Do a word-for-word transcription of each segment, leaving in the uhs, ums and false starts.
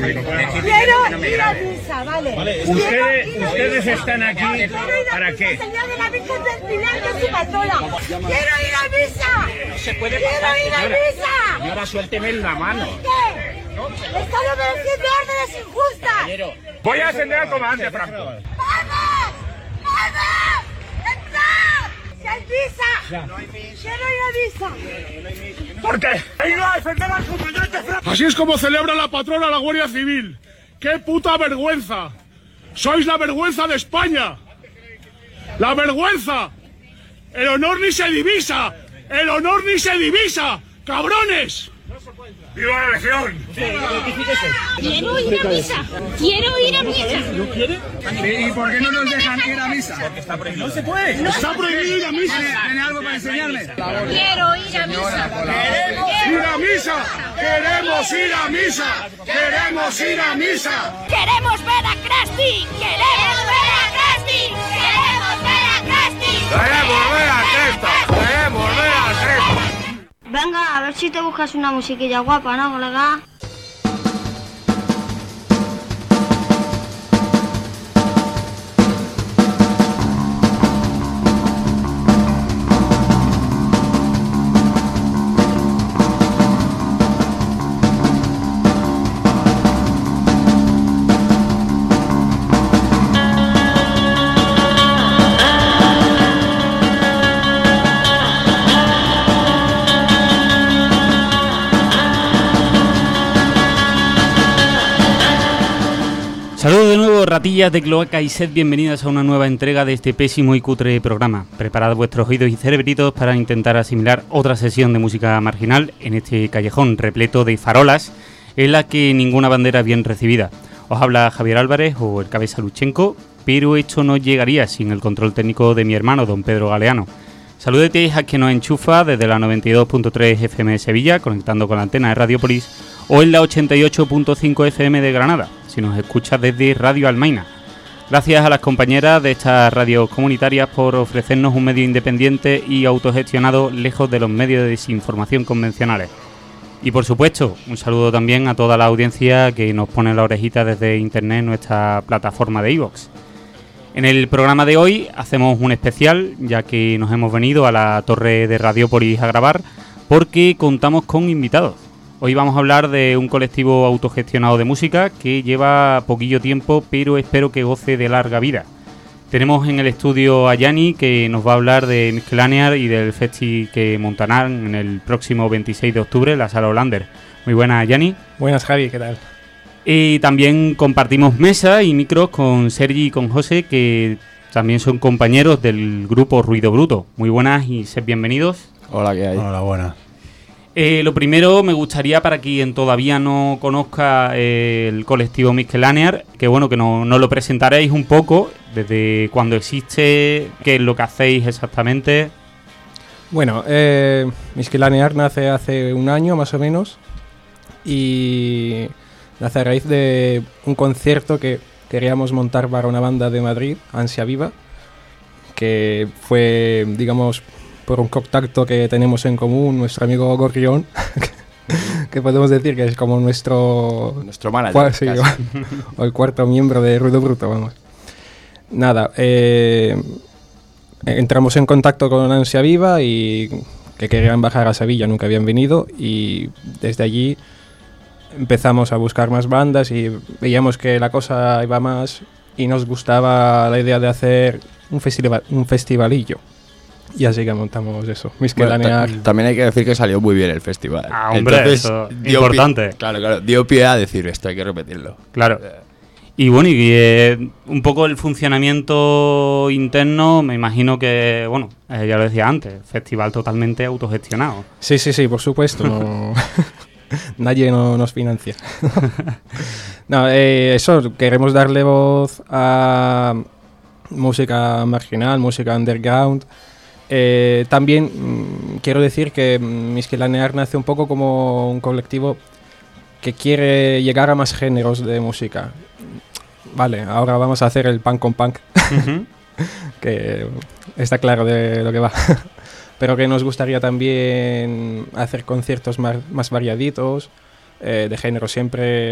Quiero ir a misa, vale. Vale. Ustedes, ustedes están aquí ¿para qué? Señor de la Virgen del Pilar, que es su patrona. Quiero ir a misa. No se puede Quiero pasar, ir a señora. misa. Señora, suélteme la mano. ¿Qué? Están obedeciendo órdenes injustas. Voy a ascender al comandante Franco. ¡Vamos! ¡Vamos! ¡Entrad! ¡Si hay misa! ¡Quiero ir a misa! ¿Por qué? ¡Venga a defender al comandante Franco! Así es como celebra la patrona la Guardia Civil. ¡Qué puta vergüenza! ¡Sois la vergüenza de España! ¡La vergüenza! ¡El honor ni se divisa! ¡El honor ni se divisa! ¡Cabrones! ¡Viva la legión! Quiero ir a misa. Quiero ir a misa. ¿No quiere? ¿Y por qué no nos dejan ir a misa? Porque está prohibido. No se puede. ¡Está prohibido ir a misa! ¿Tiene algo para enseñarme? Quiero ir a misa. ¡Ir a misa! ¡Queremos ir a misa! ¡Queremos ir a misa! Queremos ver a Krusty. Queremos ver a Krusty. Queremos ver a Krusty. ¡Queremos ver a Cresta! ¡Queremos ver a Cresta! Venga, a ver si te buscas una musiquilla guapa, ¿no, colega? Saludos de nuevo, ratillas de cloaca, y sed bienvenidas a una nueva entrega de este pésimo y cutre programa. Preparad vuestros oídos y cerebritos para intentar asimilar otra sesión de música marginal en este callejón repleto de farolas en la que ninguna bandera es bien recibida. Os habla Javier Álvarez o el Cabeza Luchenko, pero esto no llegaría sin el control técnico de mi hermano, don Pedro Galeano. Saludetes a quien nos enchufa desde la noventa y dos punto tres F M de Sevilla, conectando con la antena de Radiopolis, o en la ochenta y ocho punto cinco F M de Granada, si nos escuchas desde Radio Almaina. Gracias a las compañeras de estas radios comunitarias por ofrecernos un medio independiente y autogestionado lejos de los medios de desinformación convencionales. Y por supuesto, un saludo también a toda la audiencia que nos pone la orejita desde internet en nuestra plataforma de iVoox. En el programa de hoy hacemos un especial, ya que nos hemos venido a la torre de Radiopolis a grabar, porque contamos con invitados. Hoy vamos a hablar de un colectivo autogestionado de música que lleva poquillo tiempo, pero espero que goce de larga vida. Tenemos en el estudio a Yanni, que nos va a hablar de Miscellanear y del festi que montarán en el próximo veintiséis de octubre en la Sala Hollander. Muy buenas, Yanni. Buenas, Javi, ¿qué tal? Y también compartimos mesa y micros con Sergi y con José, que también son compañeros del grupo Ruido Bruto. Muy buenas y sed bienvenidos. Hola, ¿qué hay? Hola, buenas. Eh, lo primero, me gustaría, para quien todavía no conozca eh, el colectivo Miscellanear, que bueno, que nos no lo presentaréis un poco, desde cuándo existe, qué es lo que hacéis exactamente. Bueno, eh, Miscellanear nace hace un año más o menos y nace a raíz de un concierto que queríamos montar para una banda de Madrid, Ansia Viva, que fue, digamos, por un contacto que tenemos en común, nuestro amigo Gorrión, que podemos decir que es como nuestro... Nuestro manager. Sí, o, o el cuarto miembro de Ruido Bruto, vamos. Nada, eh, entramos en contacto con Ansia Viva y que querían bajar a Sevilla, nunca habían venido, y desde allí empezamos a buscar más bandas y veíamos que la cosa iba más y nos gustaba la idea de hacer un, festival, un festivalillo. Y así que montamos eso, Miscellanear. Bueno, también hay que decir que salió muy bien el festival. Ah, hombre, entonces, eso dio importante. Pie, claro, claro, dio pie a decir esto, hay que repetirlo. Claro. Y bueno, y eh, un poco el funcionamiento interno, me imagino que, bueno, eh, ya lo decía antes, festival totalmente autogestionado. Sí, sí, sí, por supuesto. No, nadie no, nos financia. No, eh, eso, queremos darle voz a música marginal, música underground. Eh, también mmm, quiero decir que Miscellanear nace un poco como un colectivo que quiere llegar a más géneros de música. Vale, ahora vamos a hacer el punk con punk, uh-huh. que está claro de lo que va. Pero que nos gustaría también hacer conciertos más, más variaditos, eh, de género siempre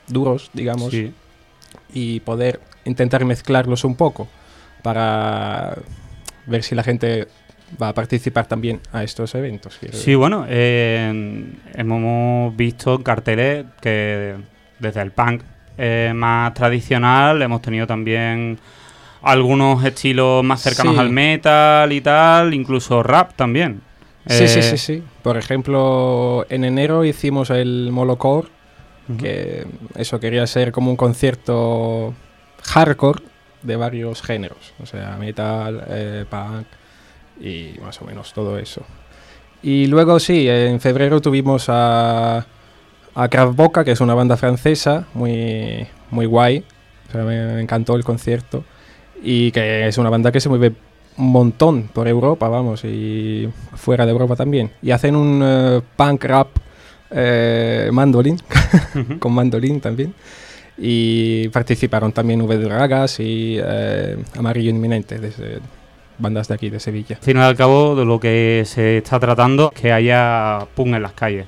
duros, digamos, Sí. y poder intentar mezclarlos un poco para ver si la gente va a participar también a estos eventos. quiero Sí, decir. bueno, eh, hemos visto carteles que desde el punk eh, más tradicional hemos tenido también algunos estilos más cercanos Sí. al metal y tal, incluso rap también. Sí, Eh, sí, sí, sí. Por ejemplo, en enero hicimos el Molocore, Ujú. que eso quería ser como un concierto hardcore de varios géneros, o sea, metal, eh, punk y más o menos todo eso. Y luego sí, en febrero tuvimos a, a Kraft Boca, que es una banda francesa muy, muy guay, o sea, me, me encantó el concierto, y que es una banda que se mueve un montón por Europa, vamos, y fuera de Europa también. Y hacen un eh, punk rap eh, mandolín, con mandolín también. Y participaron también V Dragas y eh, Amarillo Inminente, desde bandas de aquí, de Sevilla. Al fin y al cabo, de lo que se está tratando es que haya punk en las calles.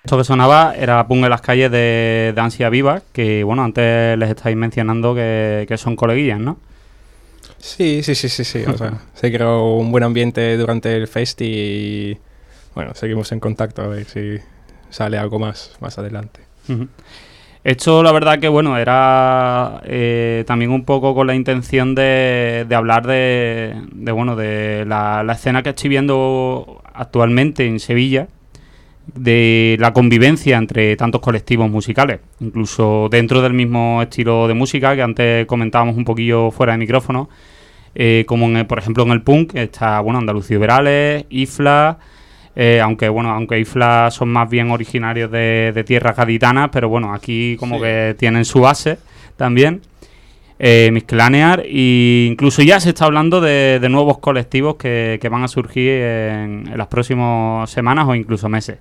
Esto que sonaba era Punk en las calles de, de Ansia Viva, que bueno, antes les estáis mencionando que, que son coleguillas, ¿no? Sí, sí, sí, sí, sí. O sea, se creó un buen ambiente durante el fest y bueno, seguimos en contacto a ver si sale algo más más adelante. Uh-huh. Esto la verdad que bueno, era eh, también un poco con la intención de, de hablar de, de bueno, de la, la escena que estoy viendo actualmente en Sevilla, de la convivencia entre tantos colectivos musicales, incluso dentro del mismo estilo de música que antes comentábamos un poquillo fuera de micrófono, eh, como en el, por ejemplo en el punk está bueno Andalucía Verales, Ifla, eh, aunque bueno aunque Ifla son más bien originarios de, de tierras gaditanas, pero bueno aquí como sí. que tienen su base también. Eh, Miscelanear, e incluso ya se está hablando de, de nuevos colectivos que, que van a surgir en, en las próximas semanas o incluso meses.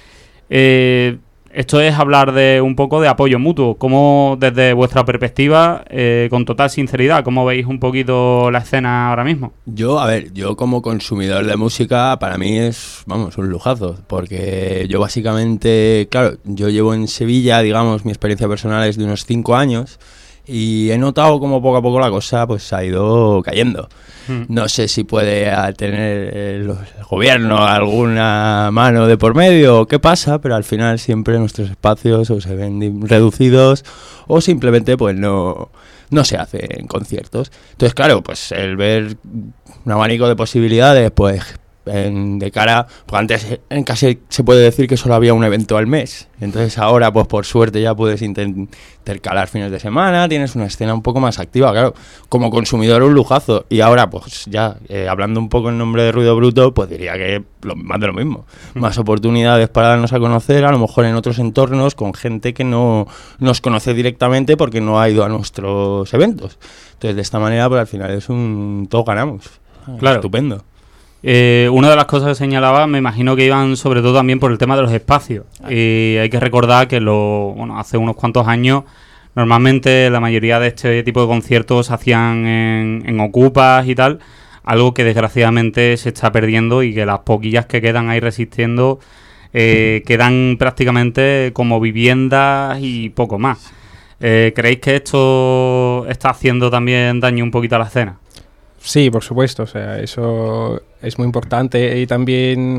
Eh, esto es hablar de un poco de apoyo mutuo. ¿Cómo desde vuestra perspectiva, eh, con total sinceridad, cómo veis un poquito la escena ahora mismo? Yo, a ver, yo como consumidor de música, para mí es, vamos, un lujazo, porque yo básicamente, claro, yo llevo en Sevilla, digamos, mi experiencia personal es de unos cinco años, y he notado como poco a poco la cosa pues ha ido cayendo. Mm. No sé si puede tener el, el gobierno alguna mano de por medio o qué pasa, pero al final siempre nuestros espacios o se ven reducidos o simplemente pues no, no se hacen conciertos. Entonces claro, pues el ver un abanico de posibilidades pues En, de cara, pues antes en casi se puede decir que solo había un evento al mes, entonces ahora pues por suerte ya puedes inter- intercalar fines de semana, tienes una escena un poco más activa, claro, como consumidor un lujazo, y ahora pues ya eh, hablando un poco en nombre de Ruido Bruto, pues diría que lo, más de lo mismo, mm. más oportunidades para darnos a conocer, a lo mejor en otros entornos con gente que no nos conoce directamente porque no ha ido a nuestros eventos, entonces de esta manera pues al final es un todos ganamos, claro. Estupendo. Eh, una de las cosas que señalaba, me imagino que iban sobre todo también por el tema de los espacios. Y hay que recordar que lo, bueno, hace unos cuantos años normalmente la mayoría de este tipo de conciertos se hacían en, en ocupas y tal, algo que desgraciadamente se está perdiendo y que las poquillas que quedan ahí resistiendo eh, quedan prácticamente como viviendas y poco más. Eh, ¿Creéis que esto está haciendo también daño un poquito a la escena? Sí, por supuesto, o sea, eso es muy importante y también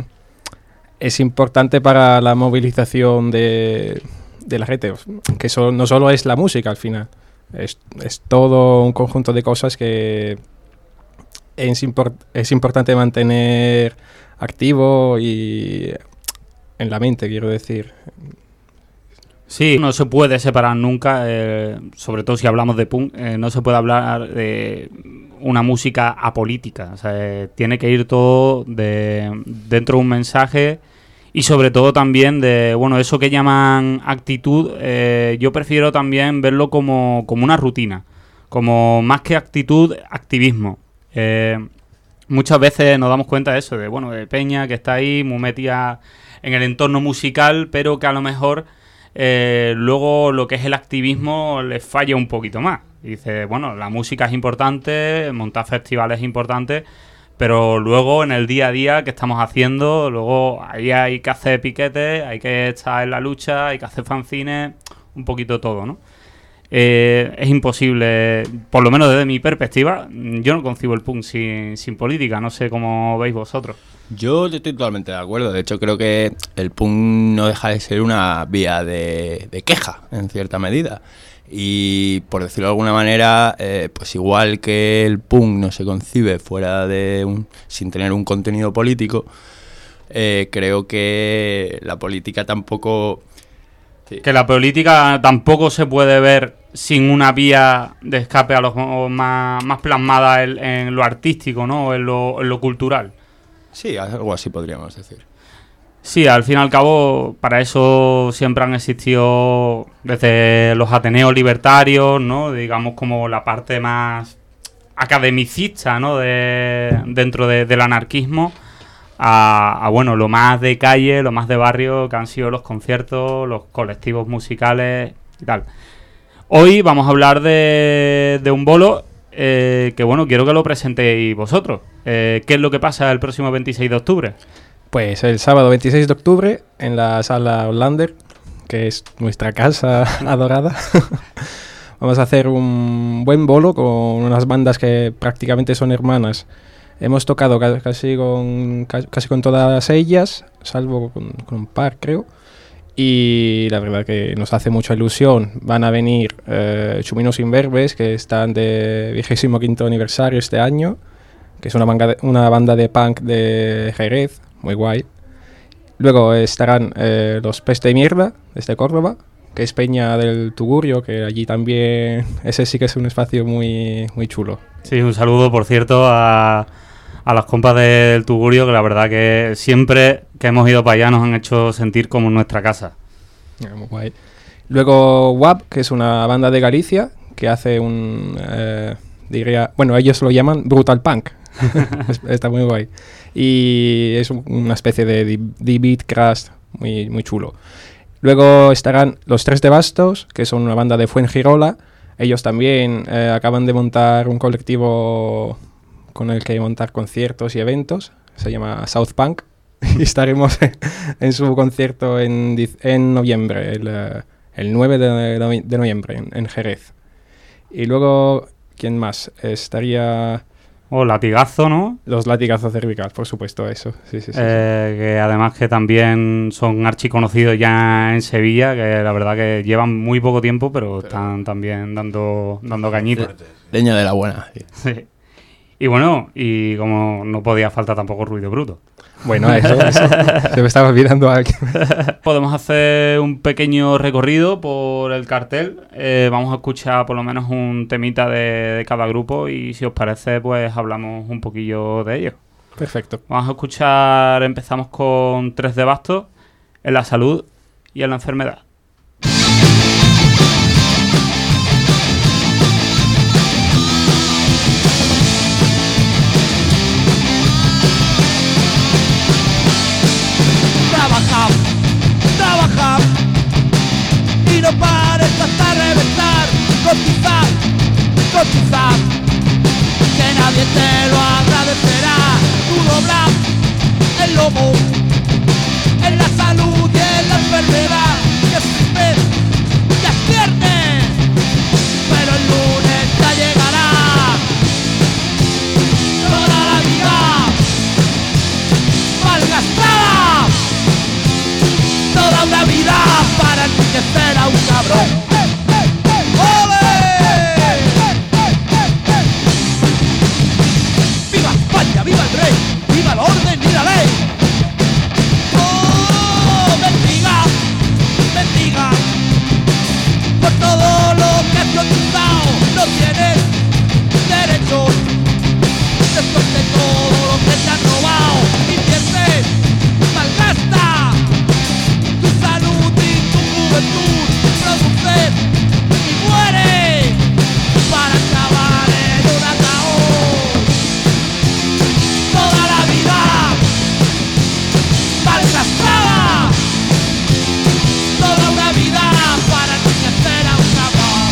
es importante para la movilización de, de la gente, que eso no solo es la música al final, es, es todo un conjunto de cosas que es, import, es importante mantener activo y en la mente, quiero decir. Sí, no se puede separar nunca, eh, sobre todo si hablamos de punk, eh, no se puede hablar de una música apolítica, o sea, eh, tiene que ir todo de dentro de un mensaje y sobre todo también de, bueno, eso que llaman actitud, eh, yo prefiero también verlo como, como una rutina, como más que actitud, activismo. Eh, muchas veces nos damos cuenta de eso, de, bueno, de peña que está ahí muy metida en el entorno musical, pero que a lo mejor Eh, luego lo que es el activismo les falla un poquito más. Y dice, bueno, la música es importante, montar festivales es importante, pero luego en el día a día que estamos haciendo, luego ahí hay que hacer piquetes, hay que estar en la lucha, hay que hacer fanzines, un poquito todo, ¿no? Eh, es imposible, por lo menos desde mi perspectiva, yo no concibo el punk sin, sin política, no sé cómo veis vosotros. Yo estoy totalmente de acuerdo, de hecho creo que el punk no deja de ser una vía de, de queja en cierta medida y por decirlo de alguna manera, eh, pues igual que el punk no se concibe fuera de un, sin tener un contenido político, eh, creo que la política tampoco... Sí. Que la política tampoco se puede ver sin una vía de escape a lo más, más plasmada en, en lo artístico, ¿no? En lo, en lo cultural. Sí, algo así podríamos decir. Sí, al fin y al cabo, para eso siempre han existido desde los ateneos libertarios, ¿no? Digamos como la parte más academicista, ¿no? De, dentro de, del anarquismo. A, a, bueno, lo más de calle, lo más de barrio, que han sido los conciertos, los colectivos musicales y tal. Hoy vamos a hablar de, de un bolo eh, que, bueno, quiero que lo presentéis vosotros. Eh, ¿Qué es lo que pasa el próximo veintiséis de octubre? Pues el sábado veintiséis de octubre en la sala Hollander, que es nuestra casa adorada. Vamos a hacer un buen bolo con unas bandas que prácticamente son hermanas. Hemos tocado ca- casi, con, ca- casi con todas ellas, salvo con, con un par, creo. Y la verdad que nos hace mucha ilusión. Van a venir eh, Chuminos Imberbes, que están de vigésimo quinto aniversario este año, que es una, manga de, una banda de punk de Jerez, muy guay. Luego estarán eh, los Pez de Mierda, desde Córdoba, que es Peña del Tugurio, que allí también, ese sí que es un espacio muy, muy chulo. Sí, un saludo, por cierto, a, a las compas del Tugurio, que la verdad que siempre que hemos ido para allá nos han hecho sentir como en nuestra casa. Muy guay. Luego W A P, que es una banda de Galicia, que hace un, eh, diría, bueno, ellos lo llaman Brutal Punk. Está muy guay. Y es un, una especie de D-Beat Crash muy, muy chulo. Luego estarán Los Tres de Bastos, que son una banda de Fuengirola. Ellos también eh, acaban de montar un colectivo con el que montar conciertos y eventos. Se llama South Punk. Y estaremos en su concierto en, en noviembre, el, el nueve de, de noviembre, en, en Jerez. Y luego, ¿quién más? Estaría... O Latigazo, ¿no? Los Latigazos cervicales, por supuesto, eso. Sí, sí, sí, eh, sí. Que además que también son archiconocidos ya en Sevilla, que la verdad que llevan muy poco tiempo, pero, pero están también dando, dando cañita. Leña de la buena. Sí. Sí. Y bueno, y como no podía faltar tampoco Ruido Bruto. Bueno, eso, eso. Se me estaba olvidando alguien. Podemos hacer un pequeño recorrido por el cartel. Eh, vamos a escuchar por lo menos un temita de, de cada grupo y si os parece, pues hablamos un poquillo de ello. Perfecto. Vamos a escuchar, empezamos con Tres de Bastos, en la salud y en la enfermedad. Trabajar, trabajar y no pares hasta reventar, cotizar, cotizar, que nadie te lo agradecerá, tú doblar el lomo, en la salud y en la enfermedad, que es vez, que es viernes, pero el lunes ya llegará, toda la vida malgastada. Toda una vida para enriquecer a un cabrón. ¡Ole! ¡Viva España! ¡Viva el rey! ¡Viva el orden y la ley! ¡Oh! ¡Bendiga! ¡Bendiga! Por todo lo que has cotizado no tienes derecho. Después de todo lo que te han robado, invierte, malgasta tu salud y tu juventud, produce y muere para acabar en un ataúd. Toda la vida malgastada, toda una vida para enriquecer a un cabrón.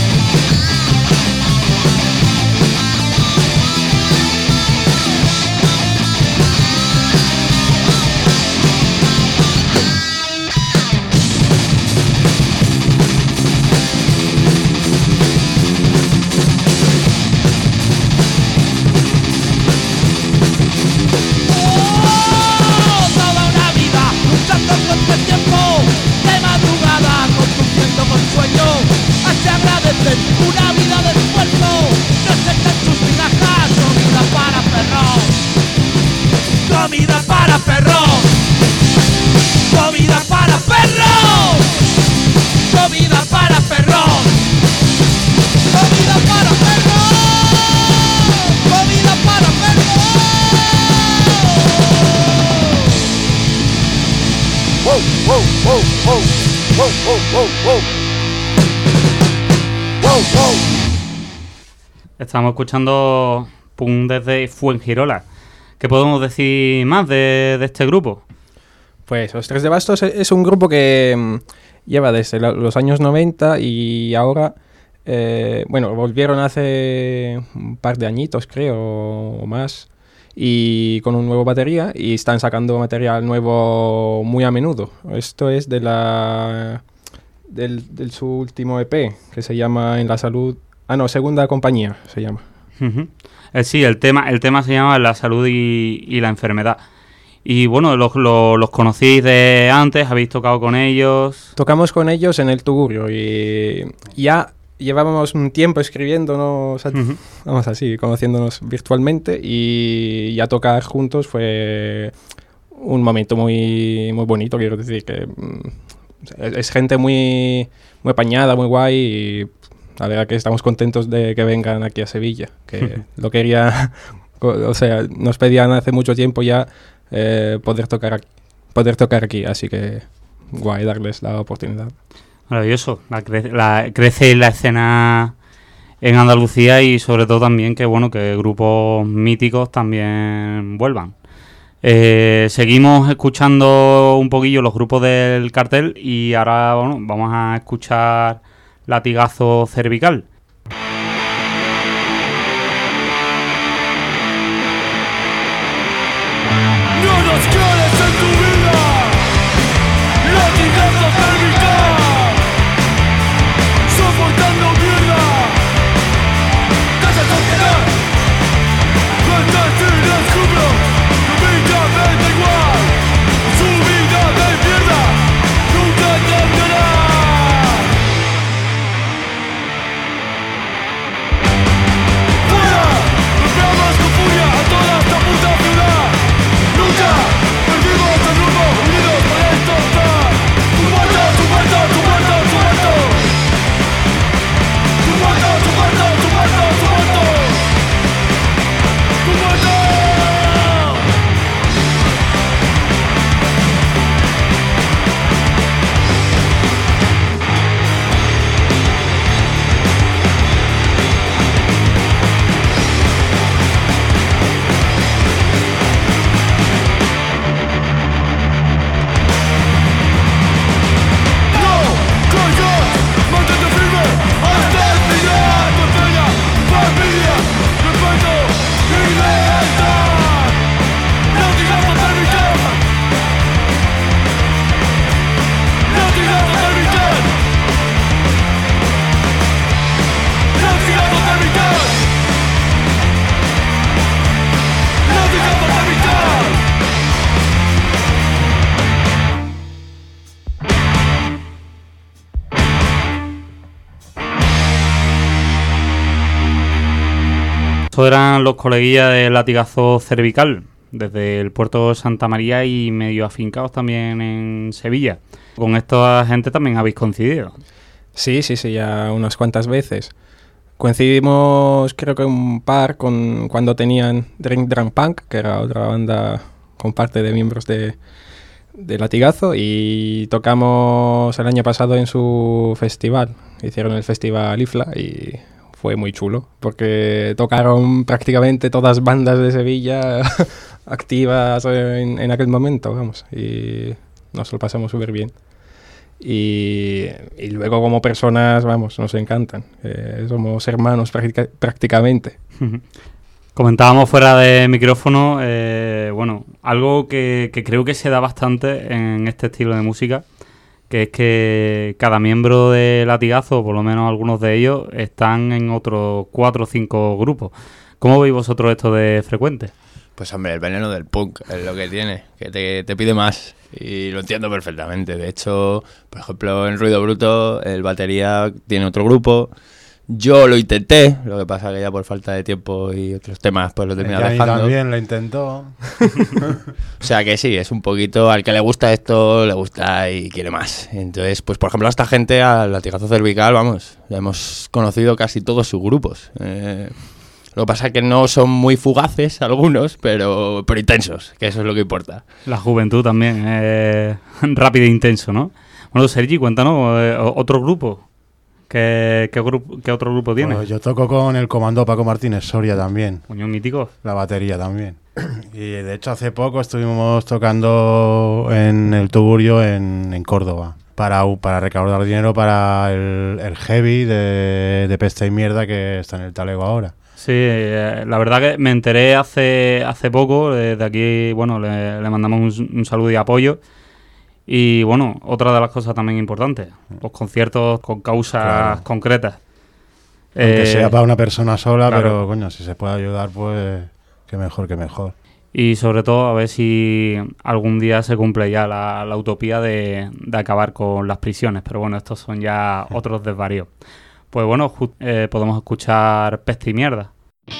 Contra el tiempo, de madrugada, conduciendo con sueño, hace agradecer una vida de esfuerzo, no se echan sus migajas, comida para perros, comida para perros, comida para perros, comida para perros, comida para perros, comida para perros. Wow, wow, wow, wow, wow, wow, wow, wow. Wow, wow. Estamos escuchando Pum desde Fuengirola. ¿Qué podemos decir más de, de este grupo? Pues Los Tres de Bastos es un grupo que mmm, lleva desde los años noventa y ahora, eh, bueno, volvieron hace un par de añitos, creo, o más. y con un nuevo batería, y están sacando material nuevo muy a menudo. Esto es de la del, del su último E P, que se llama En la Salud... Ah, no, Segunda Compañía se llama. Uh-huh. Eh, sí, el tema, el tema se llama La Salud y, y la Enfermedad. Y bueno, los, los, los conocéis de antes, habéis tocado con ellos. Tocamos con ellos en el Tugurio y ya llevábamos un tiempo escribiéndonos, uh-huh. vamos así, conociéndonos virtualmente, y ya tocar juntos fue un momento muy, muy bonito, quiero decir, que es, es gente muy, muy apañada, muy guay, y la verdad que estamos contentos de que vengan aquí a Sevilla, que uh-huh. lo quería, o sea, nos pedían hace mucho tiempo ya eh, poder tocar aquí, poder tocar aquí, así que guay darles la oportunidad. Maravilloso, la cre- la, crece la escena en Andalucía, y sobre todo también que bueno que grupos míticos también vuelvan. Eh, seguimos escuchando un poquillo los grupos del cartel, y ahora bueno, vamos a escuchar Latigazo Cervical. Estos eran los coleguillas de Latigazo Cervical, desde el puerto de Santa María y medio afincados también en Sevilla. Con esta gente también habéis coincidido. Sí, sí, sí, ya unas cuantas veces. Coincidimos creo que un par con cuando tenían Drink Drunk Punk, que era otra banda con parte de miembros de, de Latigazo, y tocamos el año pasado en su festival. Hicieron el festival Ifla y fue muy chulo, porque tocaron prácticamente todas bandas de Sevilla activas en, en aquel momento, vamos, y nos lo pasamos súper bien. Y, y luego como personas, vamos, nos encantan. Eh, somos hermanos práctica, prácticamente. Comentábamos fuera de micrófono, eh, bueno, algo que, que creo que se da bastante en este estilo de música, que es que cada miembro de Latigazo, por lo menos algunos de ellos, están en otros cuatro o cinco grupos. ¿Cómo veis vosotros esto de frecuente? Pues hombre, el veneno del punk es lo que tiene, que te, te pide más, y lo entiendo perfectamente. De hecho, por ejemplo, en Ruido Bruto el batería tiene otro grupo. Yo lo intenté, lo que pasa que ya por falta de tiempo y otros temas pues lo terminé dejando. También lo intentó. O sea que sí, es un poquito, al que le gusta esto, le gusta y quiere más. Entonces, pues por ejemplo, a esta gente, al Latigazo Cervical, vamos, ya hemos conocido casi todos sus grupos. Eh, lo que pasa es que no son muy fugaces algunos, pero, pero intensos, que eso es lo que importa. La juventud también, eh, rápido e intenso, ¿no? Bueno, Sergi, cuéntanos, eh, otro grupo. ¿Qué, qué, grupo, ¿Qué otro grupo tiene? Pues yo toco con el comando Paco Martínez Soria también. Unión mítico. La batería también. Y de hecho hace poco estuvimos tocando en el Tugurio en, en Córdoba. para, para recaudar dinero para el, el heavy de, de Peste y Mierda que está en el Talego ahora. Sí, eh, la verdad que me enteré hace hace poco, desde aquí, bueno, le, le mandamos un, un saludo y apoyo. Y bueno, otra de las cosas también importantes, los conciertos con causas claro. concretas. Aunque eh, sea para una persona sola, claro. pero coño, si se puede ayudar, pues que mejor, que mejor. Y sobre todo a ver si algún día se cumple ya la, la utopía de, de acabar con las prisiones. Pero bueno, estos son ya otros desvaríos. Pues bueno, eh, podemos escuchar Peste y Mierda.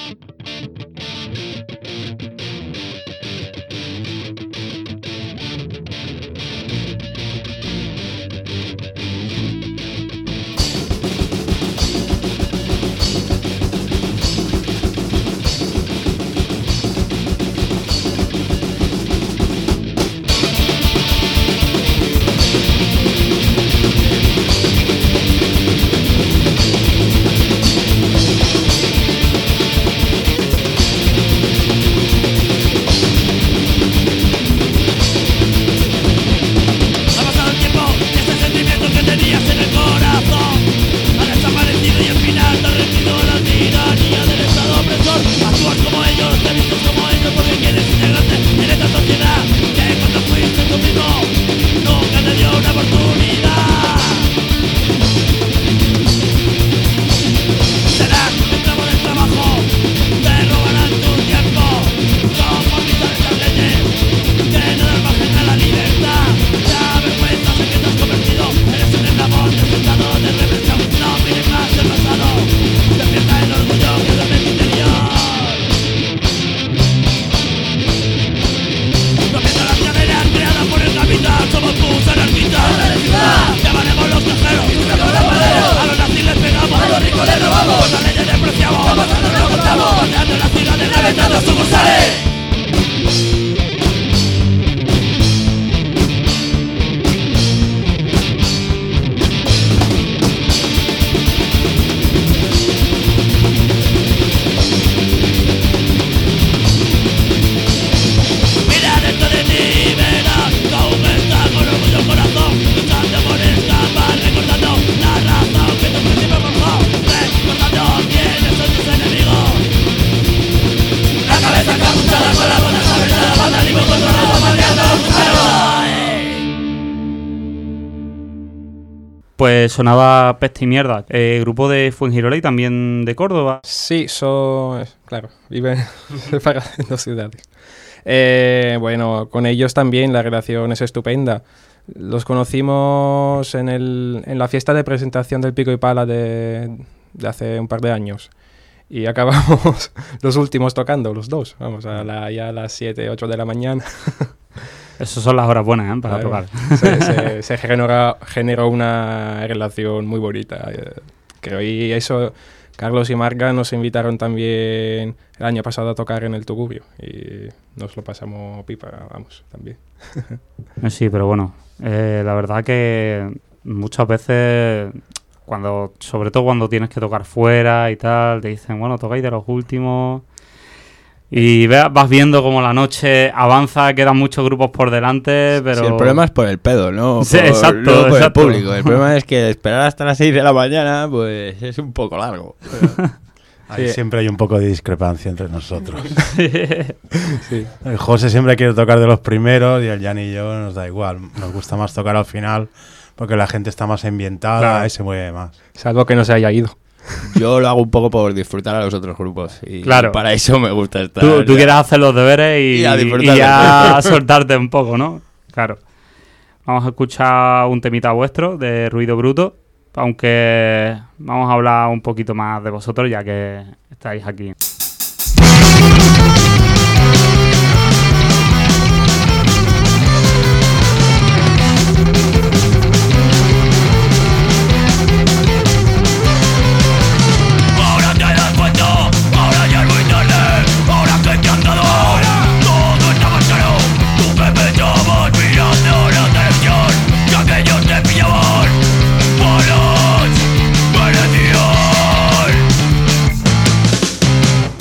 Pues sonaba Peste y Mierda, eh, grupo de Fuengirola y también de Córdoba. Sí, son... claro, viven en dos ciudades. Eh, bueno, con ellos también la relación es estupenda. Los conocimos en, el, en la fiesta de presentación del Pico y Pala de, de hace un par de años. Y acabamos los últimos tocando, los dos. Vamos, a la, ya a las siete, ocho de la mañana. Esas son las horas buenas, ¿eh? Para claro. tocar. Se, se, se generó, generó una relación muy bonita, eh, creo. Y eso, Carlos y Marga nos invitaron también el año pasado a tocar en el Tugurio. Y nos lo pasamos pipa, vamos, también. Sí, pero bueno, eh, la verdad que muchas veces, cuando sobre todo cuando tienes que tocar fuera y tal, te dicen, bueno, tocáis de los últimos... Y ve, vas viendo como la noche avanza, quedan muchos grupos por delante, pero... Sí, el problema es por el pedo, ¿no? Por, sí, exacto, no por exacto. el público. El problema es que esperar hasta las seis de la mañana, pues es un poco largo. Pero... Ahí sí. Siempre hay un poco de discrepancia entre nosotros. Sí. El José siempre quiere tocar de los primeros y el Jan y yo nos da igual. Nos gusta más tocar al final porque la gente está más ambientada, claro, y se mueve más. Salvo que no se haya ido. Yo lo hago un poco por disfrutar a los otros grupos y claro, para eso me gusta estar. Tú, tú quieres hacer los deberes y, y, a y ya soltarte un poco, ¿no? Claro. Vamos a escuchar un temita vuestro de Ruido Bruto, aunque vamos a hablar un poquito más de vosotros ya que estáis aquí. Balas, merecían.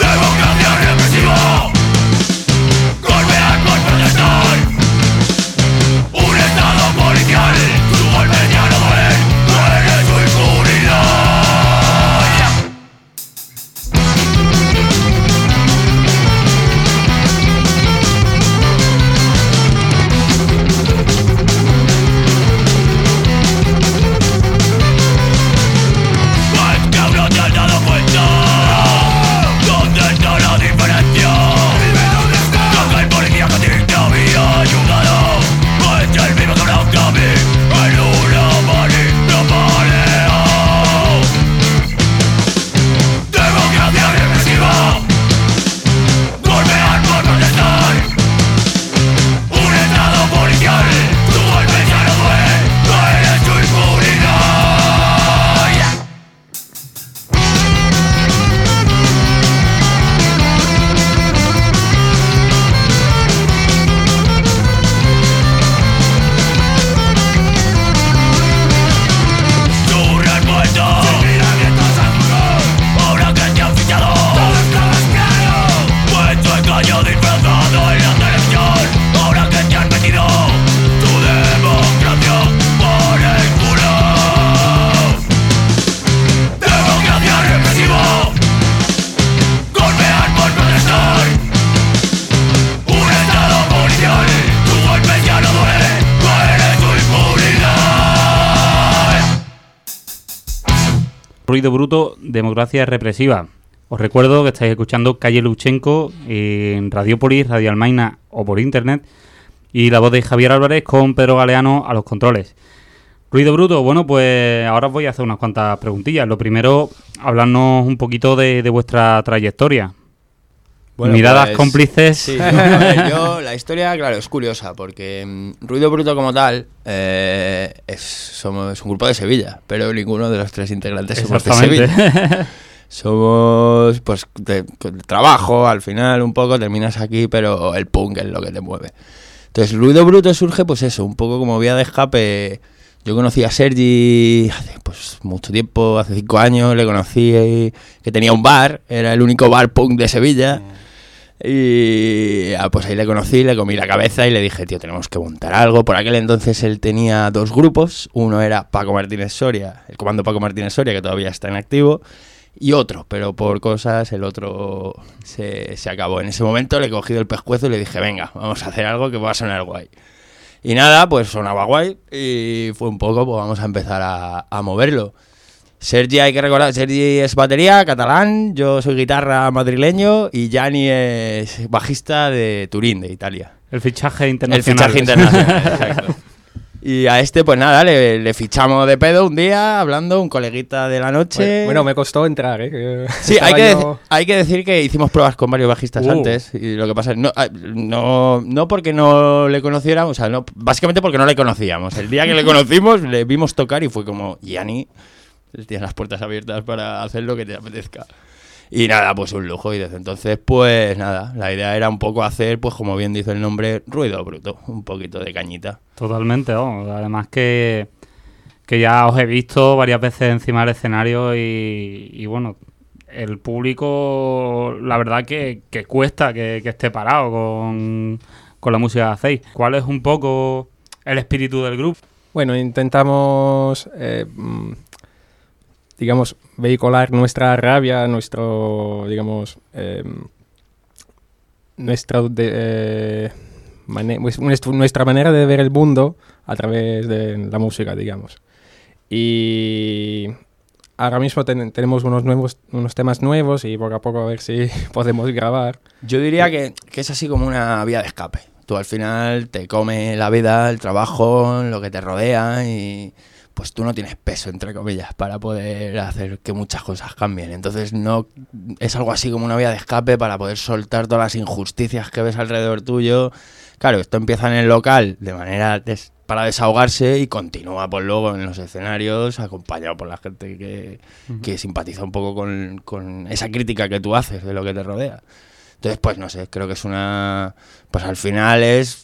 Ruido Bruto, Democracia Represiva. Os recuerdo que estáis escuchando Calle Luchenko en Radiópolis, Radio Almaina o por internet, y la voz de Javier Álvarez con Pedro Galeano a los controles. Ruido Bruto, bueno, pues ahora os voy a hacer unas cuantas preguntillas. Lo primero, hablarnos un poquito de, de vuestra trayectoria. Bueno, Miradas pues, cómplices. Sí, no, a ver, yo, la historia, claro, es curiosa, porque um, Ruido Bruto como tal eh, es, somos un grupo de Sevilla, pero ninguno de los tres integrantes somos de Sevilla. Somos, pues, de, de trabajo, al final, un poco, terminas aquí, pero el punk es lo que te mueve. Entonces, Ruido Bruto surge, pues eso, un poco como vía de escape. Yo conocí a Sergi hace pues mucho tiempo, hace cinco años, le conocí que tenía un bar, era el único bar punk de Sevilla. Y pues ahí le conocí, le comí la cabeza y le dije, tío, tenemos que montar algo. Por aquel entonces él tenía dos grupos, uno era Paco Martínez Soria, el comando Paco Martínez Soria, que todavía está en activo, y otro, pero por cosas el otro se, se acabó. En ese momento le he cogido el pescuezo y le dije, venga, vamos a hacer algo que va a sonar guay. Y nada, pues sonaba guay y fue un poco, pues vamos a empezar a, a moverlo. Sergi, hay que recordar, Sergi es batería, catalán, yo soy guitarra madrileño y Gianni es bajista de Turín, de Italia. El fichaje internacional. El fichaje internacional, exacto. Y a este, pues nada, le, le fichamos de pedo un día, hablando, un coleguita de la noche. Bueno, bueno me costó entrar, ¿eh? Que sí, hay que, yo... hay que decir que hicimos pruebas con varios bajistas uh. antes. Y lo que pasa es no, no, no porque no le conociéramos, o sea, no, básicamente porque no le conocíamos. El día que le conocimos, le vimos tocar y fue como, Gianni, tienes las puertas abiertas para hacer lo que te apetezca. Y nada, pues un lujo. Y desde entonces, pues nada, la idea era un poco hacer, pues como bien dice el nombre, Ruido Bruto, un poquito de cañita. Totalmente, ¿no? Además que, que ya os he visto varias veces encima del escenario y, y bueno, el público, la verdad que, que cuesta que, que esté parado con, con la música que hacéis. ¿Cuál es un poco el espíritu del grupo? Bueno, intentamos... Eh, digamos, vehicular nuestra rabia, nuestro, digamos, eh, nuestra, de, eh, mane- nuestro, nuestra manera de ver el mundo a través de la música, digamos. Y ahora mismo ten- tenemos unos nuevos, unos temas nuevos y poco a poco a ver si podemos grabar. Yo diría que, que es así como una vía de escape. Tú al final te come la vida, el trabajo, lo que te rodea y... pues tú no tienes peso, entre comillas, para poder hacer que muchas cosas cambien. Entonces no es algo así como una vía de escape para poder soltar todas las injusticias que ves alrededor tuyo. Claro, esto empieza en el local de manera des- para desahogarse y continúa pues luego en los escenarios acompañado por la gente que, uh-huh. que simpatiza un poco con, con esa crítica que tú haces de lo que te rodea. Entonces, pues no sé, creo que es una... pues al final es...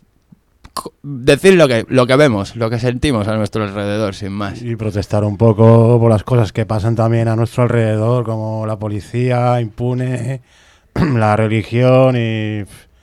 decir lo que lo que vemos, lo que sentimos a nuestro alrededor, sin más. Y protestar un poco por las cosas que pasan también a nuestro alrededor, como la policía impune, la religión y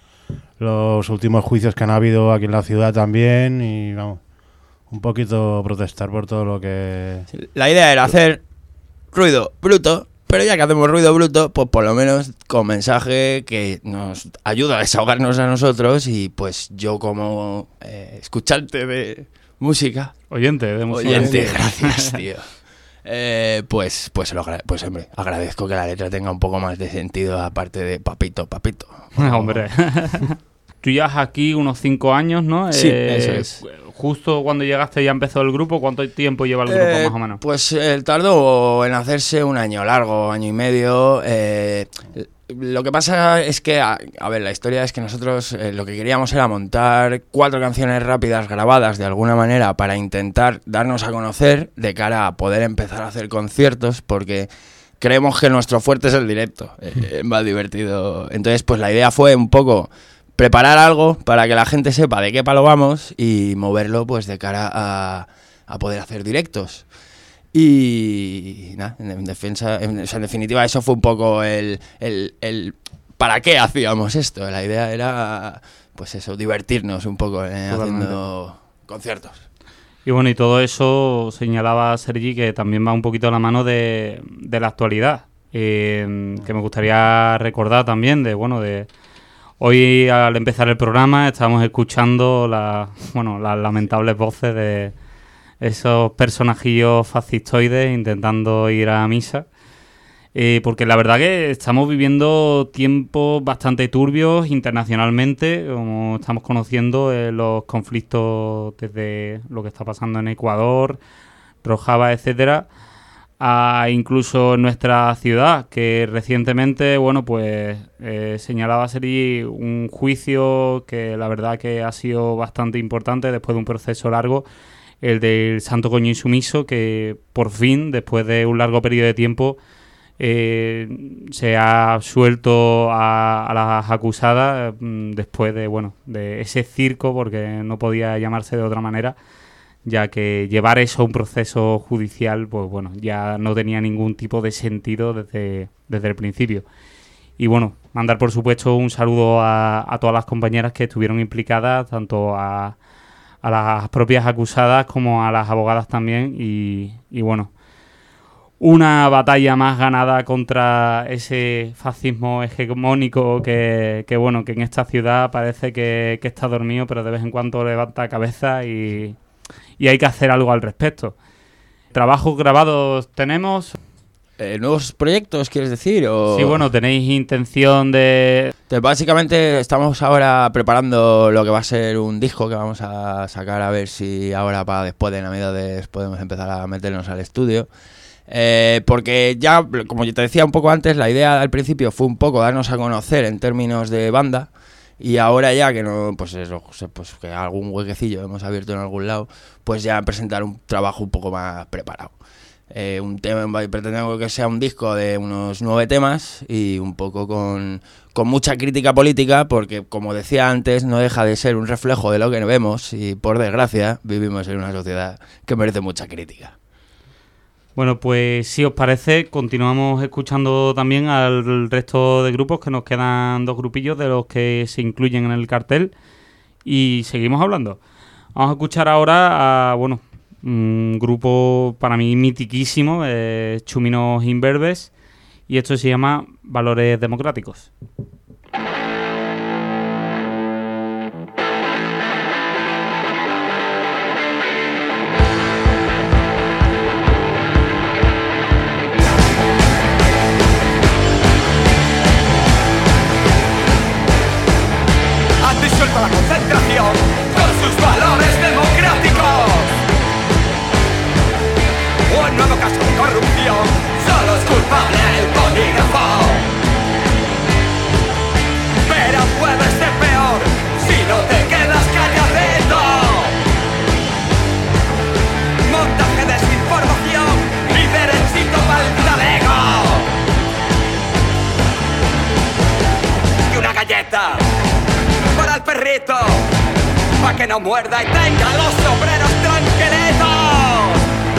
los últimos juicios que han habido aquí en la ciudad también. Y vamos, un poquito protestar por todo lo que... La idea era hacer ruido bruto, pero ya que hacemos ruido bruto, pues por lo menos con mensaje que nos ayuda a desahogarnos a nosotros y pues yo como eh, escuchante de música... Oyente de música. Oyente, gracias, tío. Eh, pues, pues, lo agra- pues, hombre, agradezco que la letra tenga un poco más de sentido aparte de papito, papito. Hombre. Tú llevas aquí unos cinco años, ¿no? Sí, eh, eso es. Justo cuando llegaste ya empezó el grupo. ¿Cuánto tiempo lleva el grupo Eh, más o menos? Pues eh, tardó en hacerse un año largo, año y medio. Eh, lo que pasa es que, a, a ver, la historia es que nosotros eh, lo que queríamos era montar cuatro canciones rápidas grabadas de alguna manera para intentar darnos a conocer de cara a poder empezar a hacer conciertos, porque creemos que nuestro fuerte es el directo, eh, más divertido. Entonces, pues la idea fue un poco... preparar algo para que la gente sepa de qué palo vamos y moverlo pues de cara a, a poder hacer directos. Y, y nada, en, en defensa, en, o sea, en definitiva eso fue un poco el, el, el para qué hacíamos esto. La idea era pues eso, divertirnos un poco eh, haciendo conciertos. Y bueno, y todo eso señalaba Sergi que también va un poquito a la mano de, de la actualidad, eh, que me gustaría recordar también de, bueno, de... Hoy, al empezar el programa, estábamos escuchando la, bueno, las lamentables voces de esos personajillos fascistoides intentando ir a misa. Eh, porque la verdad que estamos viviendo tiempos bastante turbios internacionalmente, como estamos conociendo eh, los conflictos desde lo que está pasando en Ecuador, Rojava, etcétera, a incluso en nuestra ciudad, que recientemente, bueno, pues eh, señalaba ser un juicio que la verdad que ha sido bastante importante después de un proceso largo, el del Santo Coño Insumiso, que por fin, después de un largo periodo de tiempo, Eh, se ha suelto a, a las acusadas mm, después de bueno de ese circo, porque no podía llamarse de otra manera, ya que llevar eso a un proceso judicial pues bueno ya no tenía ningún tipo de sentido desde, desde el principio. Y bueno, mandar por supuesto un saludo a, a todas las compañeras que estuvieron implicadas, tanto a, a las propias acusadas como a las abogadas también, y, y bueno, una batalla más ganada contra ese fascismo hegemónico que, que bueno, que en esta ciudad parece que, que está dormido, pero de vez en cuando levanta cabeza y, y hay que hacer algo al respecto. ¿Trabajos grabados tenemos? Eh, ¿Nuevos proyectos, quieres decir? O... Sí, bueno, ¿tenéis intención de...? Entonces, básicamente estamos ahora preparando lo que va a ser un disco que vamos a sacar, a ver si ahora para después de Navidades podemos empezar a meternos al estudio. Eh, porque ya, como yo te decía un poco antes, la idea al principio fue un poco darnos a conocer en términos de banda, y ahora ya que no, pues eso, pues que algún huequecillo hemos abierto en algún lado, pues ya presentar un trabajo un poco más preparado. Eh, un tema, pretendemos que sea un disco de unos nueve temas y un poco con, con mucha crítica política, porque como decía antes, no deja de ser un reflejo de lo que vemos, y por desgracia vivimos en una sociedad que merece mucha crítica. Bueno, pues si os parece, continuamos escuchando también al resto de grupos, que nos quedan dos grupillos de los que se incluyen en el cartel, y seguimos hablando. Vamos a escuchar ahora a, bueno, un grupo para mí mitiquísimo, eh, Chuminos Imberbes, y esto se llama Valores Democráticos. La concentración con sus valores democráticos. Un nuevo caso de corrupción, solo es culpable el polígrafo. Pero puede ser peor si no te quedas calladito. Montaje de desinformación y derechito falta de ego. Y una galleta para el perrito, pa' que no muerda y tenga a los obreros tranquilitos.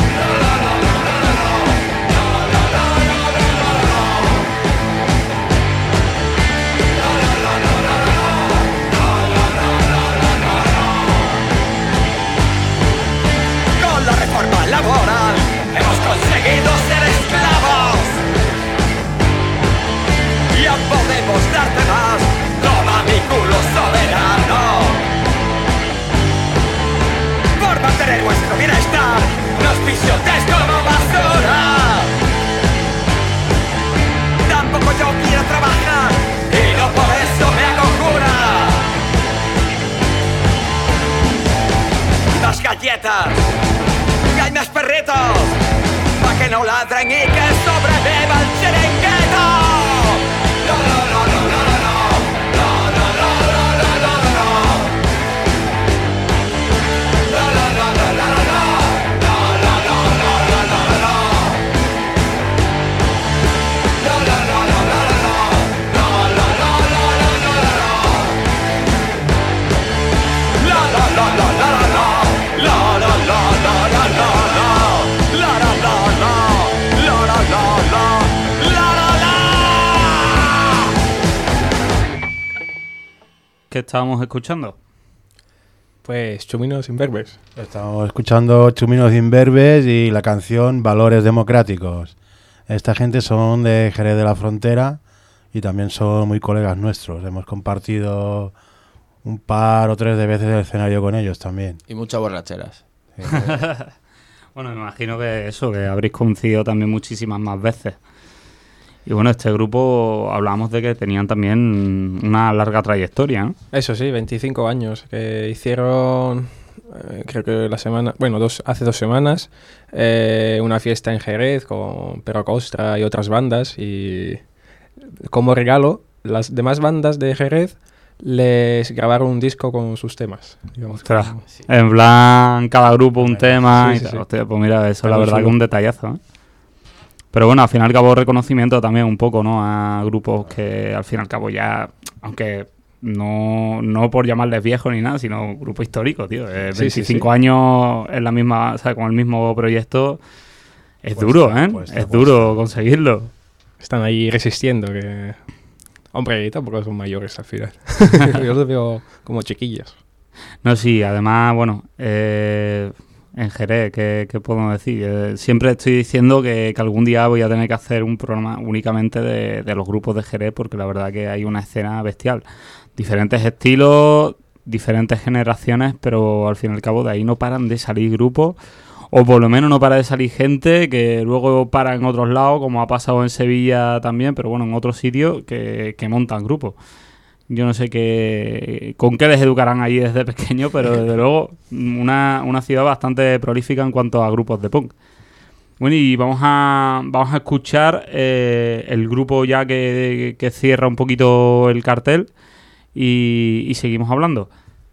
Con la reforma laboral hemos conseguido ser esclavos. Ya podemos darte más. Toma mi culo soberano. Por mantener vuestro bienestar, nos pisoteáis como basura. Tampoco yo quiero trabajar y no por eso me hago cura. Más galletas, que hay más perritos, pa' que no ladren y que sobreviva el chiringuito. No, no, no, no, no, no. ¿Qué estábamos escuchando? Pues Chuminos Imberbes. Estamos escuchando Chuminos Imberbes y la canción Valores Democráticos. Esta gente son de Jerez de la Frontera y también son muy colegas nuestros. Hemos compartido un par o tres de veces el escenario con ellos también. Y muchas borracheras. Sí. Bueno, me imagino que eso, que habréis coincidido también muchísimas más veces. Y bueno, este grupo hablábamos de que tenían también una larga trayectoria, ¿no? Eso sí, veinticinco años, que hicieron, eh, creo que la semana, bueno, dos, hace dos semanas, eh, una fiesta en Jerez con Pero Costra y otras bandas, y como regalo, las demás bandas de Jerez les grabaron un disco con sus temas. Digamos, Ostras, como, sí. En plan, cada grupo un tema sí, y sí, tal. sí. Hostia, pues mira, eso Pero la verdad chulo. que es un detallazo, ¿eh? Pero bueno, al fin y al cabo reconocimiento también un poco, ¿no? A grupos que al fin y al cabo ya, aunque no, no por llamarles viejos ni nada, sino grupo histórico, tío. Eh, Sí, sí, veinticinco sí. años en la misma, o sea, con el mismo proyecto, es Cuesta, duro, ¿eh? cuesta, es cuesta. duro conseguirlo. Están ahí resistiendo, que... Hombre, tampoco son mayores al final. Yo los veo como chiquillos. No, sí, además, bueno, eh, en Jerez, ¿qué, qué podemos decir? Eh, siempre estoy diciendo que, que algún día voy a tener que hacer un programa únicamente de, de los grupos de Jerez, porque la verdad que hay una escena bestial. Diferentes estilos, diferentes generaciones, pero al fin y al cabo de ahí no paran de salir grupos, o por lo menos no para de salir gente que luego para en otros lados, como ha pasado en Sevilla también, pero bueno, en otros sitios que, que montan grupos. Yo no sé qué, con qué les educarán allí desde pequeño, pero desde luego una, una ciudad bastante prolífica en cuanto a grupos de punk. Bueno, y vamos a vamos a escuchar eh, el grupo ya que, que cierra un poquito el cartel y, y seguimos hablando.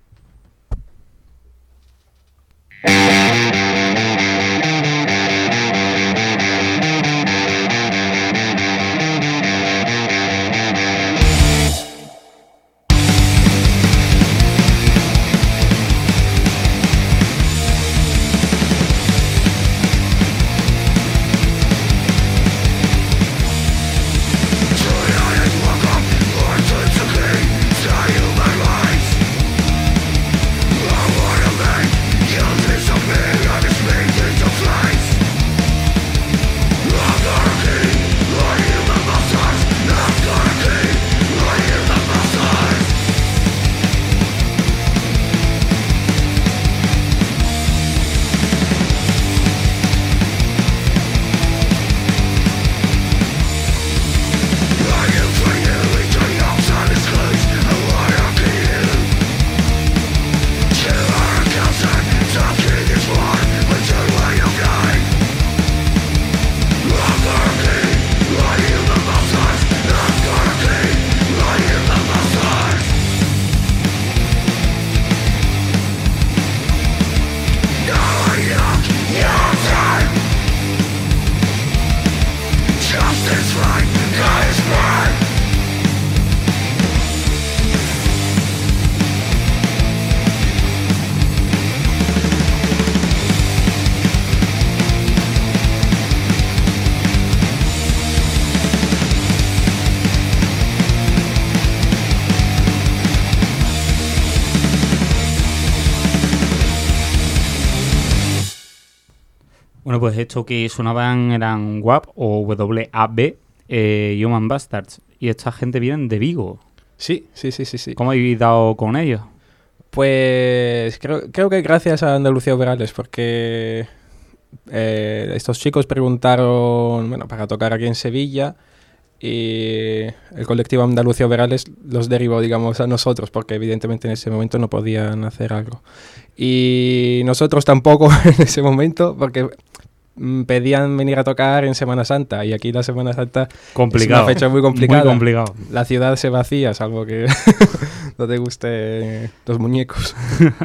Bueno, pues esto que sonaban eran W A P o W A B, eh, Human Bastards. Y esta gente viene de Vigo. Sí, sí, sí, sí, sí. ¿Cómo habéis dado con ellos? Pues creo, creo que gracias a Andalucía Overales, porque eh, estos chicos preguntaron, bueno, para tocar aquí en Sevilla, y el colectivo Andalucía Overales los derivó, digamos, a nosotros, porque evidentemente en ese momento no podían hacer algo. Y nosotros tampoco en ese momento, porque mm, pedían venir a tocar en Semana Santa, y aquí la Semana Santa Complicado. es una fecha muy complicada. Muy complicado. La ciudad se vacía, salvo que no te gusten los muñecos.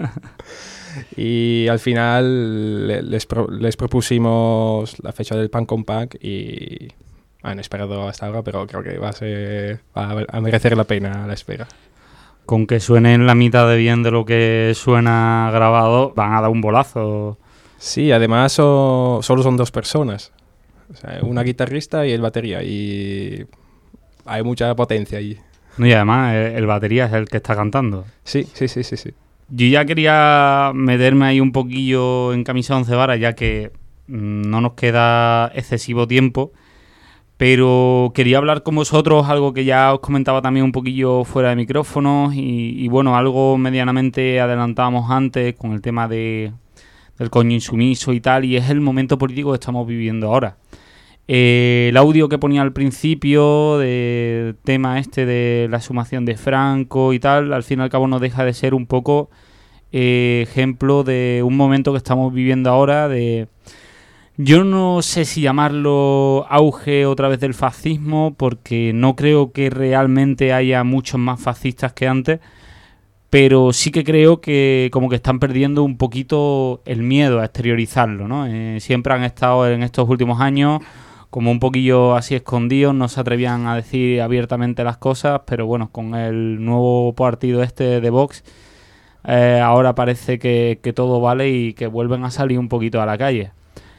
Y al final le- les, pro- les propusimos la fecha del Punk on Punk y han esperado hasta ahora, pero creo que va a ser va a, a merecer la pena la espera. Con que suene la mitad de bien de lo que suena grabado, van a dar un bolazo. Sí, además so- solo son dos personas. O sea, una guitarrista y el batería, y hay mucha potencia allí. No, y además el, el batería es el que está cantando. Sí, sí, sí, sí, sí. Yo ya quería meterme ahí un poquillo en camisa de once varas, ya que mm, no nos queda excesivo tiempo, pero quería hablar con vosotros algo que ya os comentaba también un poquillo fuera de micrófonos y, y bueno, algo medianamente adelantábamos antes con el tema de, del coño insumiso y tal, y es el momento político que estamos viviendo ahora. Eh, el audio que ponía al principio del tema este de la exhumación de Franco y tal, al fin y al cabo no deja de ser un poco eh, ejemplo de un momento que estamos viviendo ahora de... Yo no sé si llamarlo auge otra vez del fascismo, porque no creo que realmente haya muchos más fascistas que antes, pero sí que creo que como que están perdiendo un poquito el miedo a exteriorizarlo, ¿no? Eh, siempre han estado en estos últimos años como un poquillo así escondidos, no se atrevían a decir abiertamente las cosas, pero bueno, con el nuevo partido este de Vox, eh, ahora parece que, que todo vale y que vuelven a salir un poquito a la calle.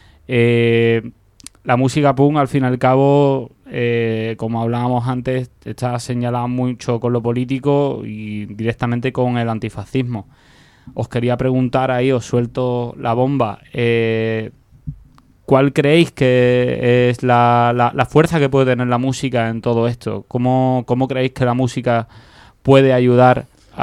Eh, la música punk, al fin y al cabo, eh, como hablábamos antes, está señalada mucho con lo político y directamente con el antifascismo. Os quería preguntar ahí, os suelto la bomba, eh, ¿cuál creéis que es la, la, la fuerza que puede tener la música en todo esto? ¿Cómo, cómo creéis que la música puede ayudar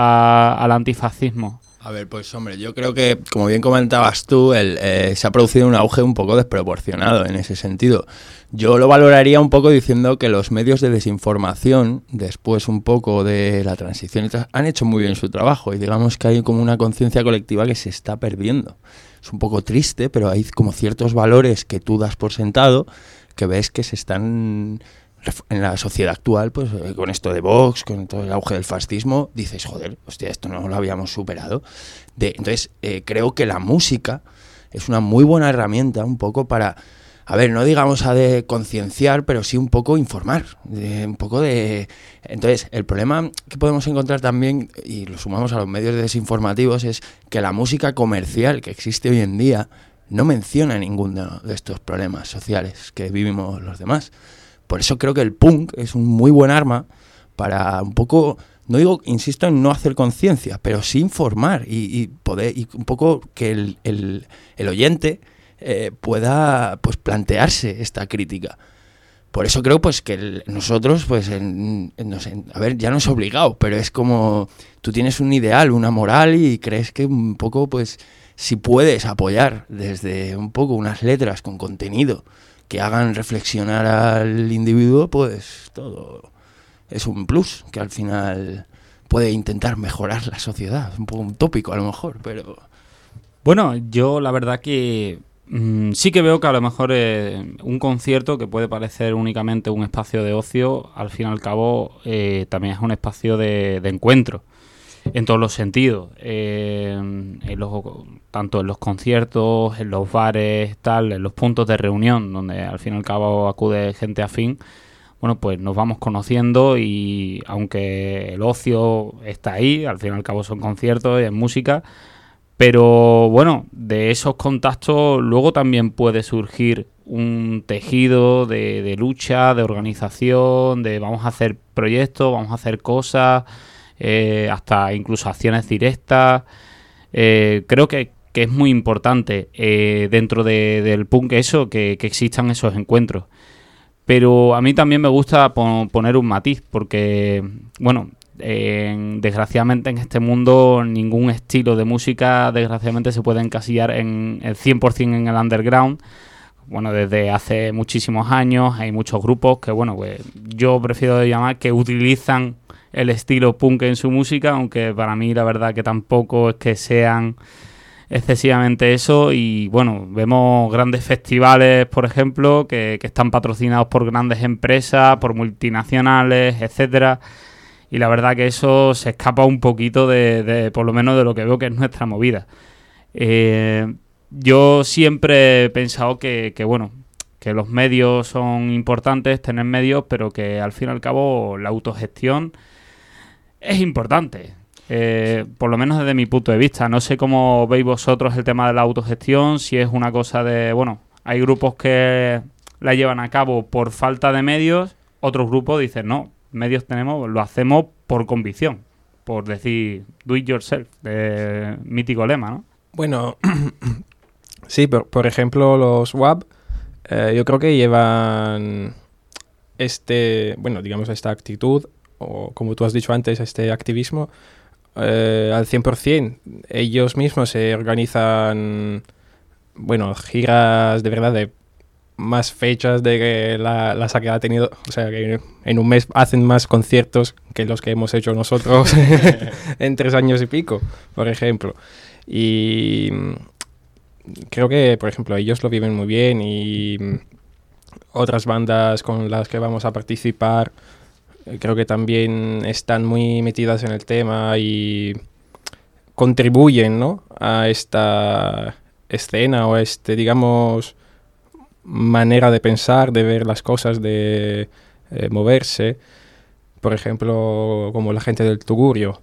a, al antifascismo? A ver, pues hombre, yo creo que, como bien comentabas tú, el, eh, se ha producido un auge un poco desproporcionado en ese sentido. Yo lo valoraría un poco diciendo que los medios de desinformación, después un poco de la transición, han hecho muy bien su trabajo y digamos que hay como una conciencia colectiva que se está perdiendo. Es un poco triste, pero hay como ciertos valores que tú das por sentado que ves que se están... En la sociedad actual, pues con esto de Vox, con todo el auge del fascismo, dices, joder, hostia, esto no lo habíamos superado. De, entonces, eh, creo que la música es una muy buena herramienta un poco para, a ver, no digamos a de concienciar, pero sí un poco informar, de, un poco de... Entonces, el problema que podemos encontrar también, y lo sumamos a los medios desinformativos, es que la música comercial que existe hoy en día no menciona ninguno de estos problemas sociales que vivimos los demás. Por eso creo que el punk es un muy buen arma para un poco, no digo, insisto en no hacer conciencia, pero sí informar y, y poder, y un poco que el, el, el oyente eh, pueda pues plantearse esta crítica. Por eso creo pues que el, nosotros, pues, en, en, no sé, a ver, ya no es obligado, pero es como tú tienes un ideal, una moral y crees que un poco, pues, si puedes apoyar desde un poco unas letras con contenido que hagan reflexionar al individuo, pues todo es un plus, que al final puede intentar mejorar la sociedad. Es un poco un tópico a lo mejor, pero... Bueno, yo la verdad que mmm, sí que veo que a lo mejor eh, un concierto que puede parecer únicamente un espacio de ocio, al fin y al cabo eh, también es un espacio de, de encuentro. En todos los sentidos, eh, en los, tanto en los conciertos, en los bares, tal, en los puntos de reunión, donde al fin y al cabo acude gente afín, bueno, pues nos vamos conociendo y aunque el ocio está ahí, al fin y al cabo son conciertos y es música, pero bueno, de esos contactos luego también puede surgir un tejido de, de lucha, de organización, de vamos a hacer proyectos, vamos a hacer cosas... Eh, hasta incluso acciones directas. Eh, creo que, que es muy importante eh, dentro de, del punk eso, que, que existan esos encuentros. Pero a mí también me gusta pon, poner un matiz, porque, bueno, eh, desgraciadamente en este mundo ningún estilo de música desgraciadamente se puede encasillar en el cien por ciento en el underground. Bueno, desde hace muchísimos años hay muchos grupos que, bueno, pues yo prefiero llamar que utilizan el estilo punk en su música, aunque para mí la verdad que tampoco es que sean excesivamente eso. Y bueno, vemos grandes festivales, por ejemplo, que, que están patrocinados por grandes empresas, por multinacionales, etcétera. Y la verdad que eso se escapa un poquito de, de por lo menos de lo que veo que es nuestra movida. Eh, yo siempre he pensado que, que bueno, que los medios son importantes, tener medios, pero que al fin y al cabo la autogestión es importante, eh, por lo menos desde mi punto de vista. No sé cómo veis vosotros el tema de la autogestión, si es una cosa de, bueno, hay grupos que la llevan a cabo por falta de medios, otros grupos dicen, no, medios tenemos, lo hacemos por convicción, por decir, do it yourself, de mítico lema, ¿no? Bueno, sí, por, por ejemplo, los W A P, eh, yo creo que llevan este, bueno, digamos, esta actitud, o como tú has dicho antes, este activismo, eh, al cien por ciento. Ellos mismos se organizan bueno, giras de verdad de más fechas de que la, las que ha tenido, o sea, que en un mes hacen más conciertos que los que hemos hecho nosotros en tres años y pico, por ejemplo. Y creo que, por ejemplo, ellos lo viven muy bien y otras bandas con las que vamos a participar creo que también están muy metidas en el tema y contribuyen, ¿no?, a esta escena o este, digamos, manera de pensar, de ver las cosas, de eh, moverse. Por ejemplo, como la gente del Tugurio.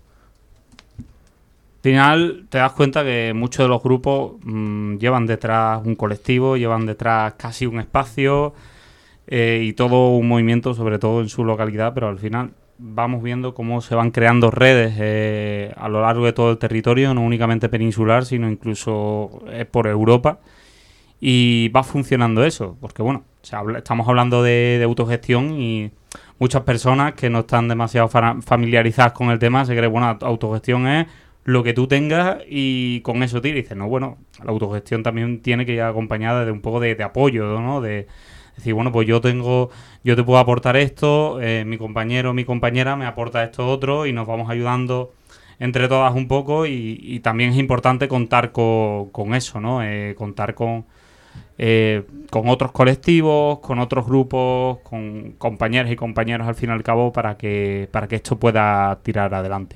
Al final te das cuenta que muchos de los grupos mmm, llevan detrás un colectivo, llevan detrás casi un espacio eh, y todo un movimiento, sobre todo en su localidad, pero al final vamos viendo cómo se van creando redes eh, a lo largo de todo el territorio, no únicamente peninsular, sino incluso eh, por Europa. Y va funcionando eso, porque bueno, se habla, estamos hablando de, de autogestión y muchas personas que no están demasiado fa- familiarizadas con el tema se creen, bueno, autogestión es lo que tú tengas y con eso tira. Y dices, no, bueno, la autogestión también tiene que ir acompañada de un poco de, de apoyo, ¿no? De decir, bueno, pues yo tengo, yo te puedo aportar esto, eh, mi compañero o mi compañera me aporta esto otro y nos vamos ayudando entre todas un poco y, y también es importante contar con, con eso, ¿no? Eh, contar con... Eh, con otros colectivos, con otros grupos, con compañeros y compañeros al fin y al cabo para que, para que esto pueda tirar adelante.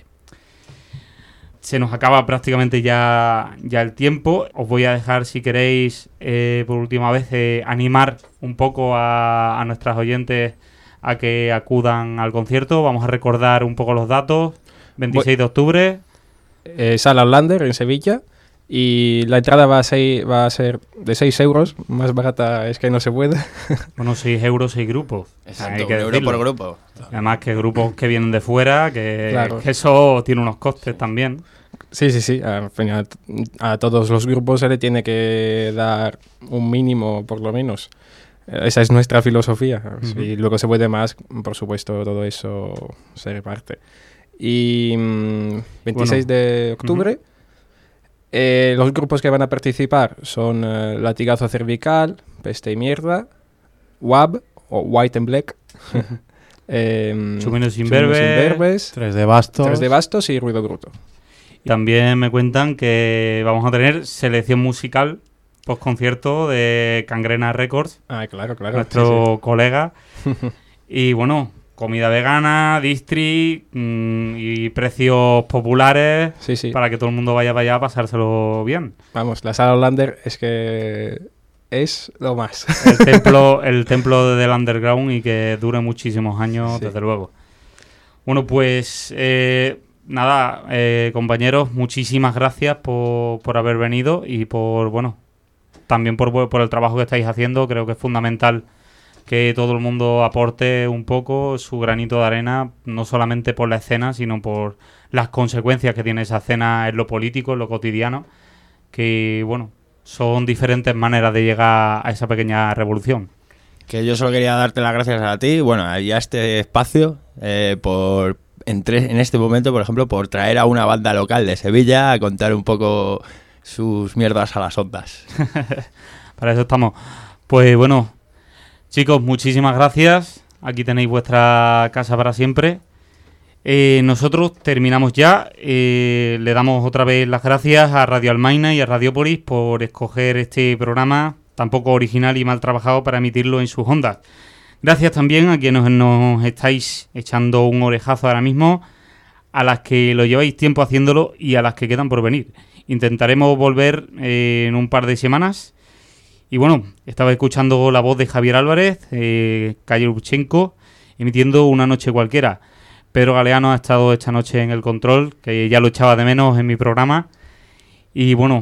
Se nos acaba prácticamente ya, ya el tiempo. Os voy a dejar, si queréis, eh, por última vez, eh, animar un poco a, a nuestras oyentes a que acudan al concierto. Vamos a recordar un poco los datos. veintiséis de octubre. Eh, Sala Outlander en Sevilla. Y la entrada va a, ser, va a ser de seis euros, más barata es que no se puede. Bueno, seis euros, seis grupos. Exacto, un euro por grupo. Además que grupos que vienen de fuera, que, claro. que eso tiene unos costes también. Sí, sí, sí. Al final, a todos los grupos se le tiene que dar un mínimo, por lo menos. Esa es nuestra filosofía. Uh-huh. Y luego se puede más, por supuesto, todo eso se reparte. Y mmm, veintiséis bueno. de octubre... Uh-huh. Eh, los grupos que van a participar son uh, Latigazo Cervical, Peste y Mierda, W A B o White and Black, eh, Chuminos Imberbes, Tres de Bastos, Tres de Bastos y Ruido Bruto. También me cuentan que vamos a tener selección musical post concierto de Cangrena Records, ah, claro, claro, nuestro sí, sí. colega. Y bueno, comida vegana, distri mmm, y precios populares sí, sí. para que todo el mundo vaya para allá a pasárselo bien. Vamos, la Sala Outlander es que es lo más. El templo, el templo del underground y que dure muchísimos años, sí. Desde luego. Bueno, pues eh, nada, eh, compañeros, muchísimas gracias por, por haber venido y por, bueno, también por, por el trabajo que estáis haciendo. Creo que es fundamental que todo el mundo aporte un poco su granito de arena, no solamente por la escena, sino por las consecuencias que tiene esa escena en lo político, en lo cotidiano, que, bueno, son diferentes maneras de llegar a esa pequeña revolución. Que yo solo quería darte las gracias a ti, bueno, y a este espacio, eh, por en, tres, en este momento, por ejemplo, por traer a una banda local de Sevilla a contar un poco sus mierdas a las ondas. Para eso estamos. Pues bueno, chicos, muchísimas gracias. Aquí tenéis vuestra casa para siempre. Eh, nosotros terminamos ya. Eh, le damos otra vez las gracias a Radio Almaina y a Radiopolis por escoger este programa tan poco original y mal trabajado para emitirlo en sus ondas. Gracias también a quienes nos estáis echando un orejazo ahora mismo, a las que lo lleváis tiempo haciéndolo y a las que quedan por venir. Intentaremos volver eh, en un par de semanas. Y bueno, estaba escuchando la voz de Javier Álvarez, eh, Calle Lubchenko, emitiendo Una noche cualquiera. Pedro Galeano ha estado esta noche en el control, que ya lo echaba de menos en mi programa. Y bueno,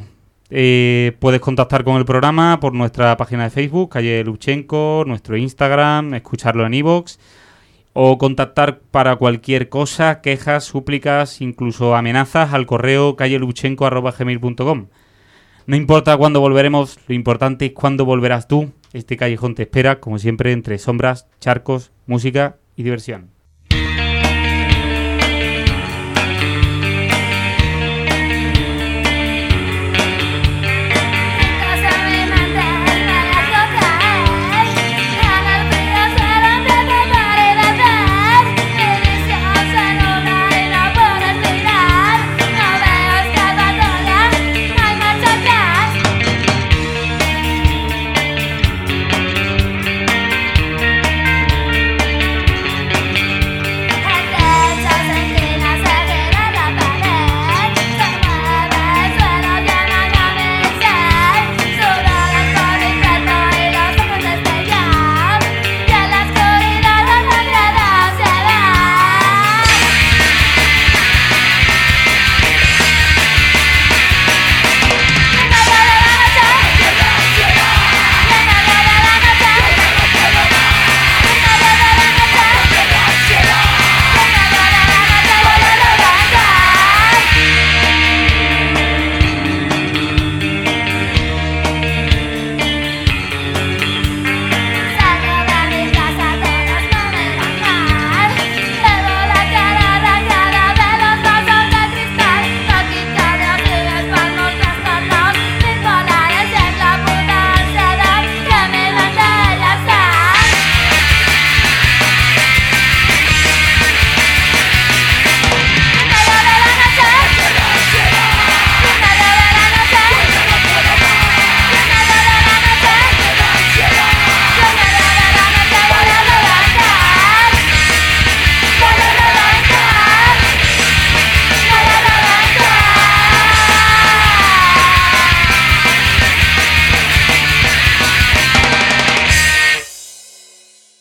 eh, puedes contactar con el programa por nuestra página de Facebook, Calle Lubchenko, nuestro Instagram, escucharlo en iVoox, o contactar para cualquier cosa, quejas, súplicas, incluso amenazas al correo callelubchenko arroba gmail punto com. No importa cuándo volveremos, lo importante es cuándo volverás tú. Este callejón te espera, como siempre, entre sombras, charcos, música y diversión.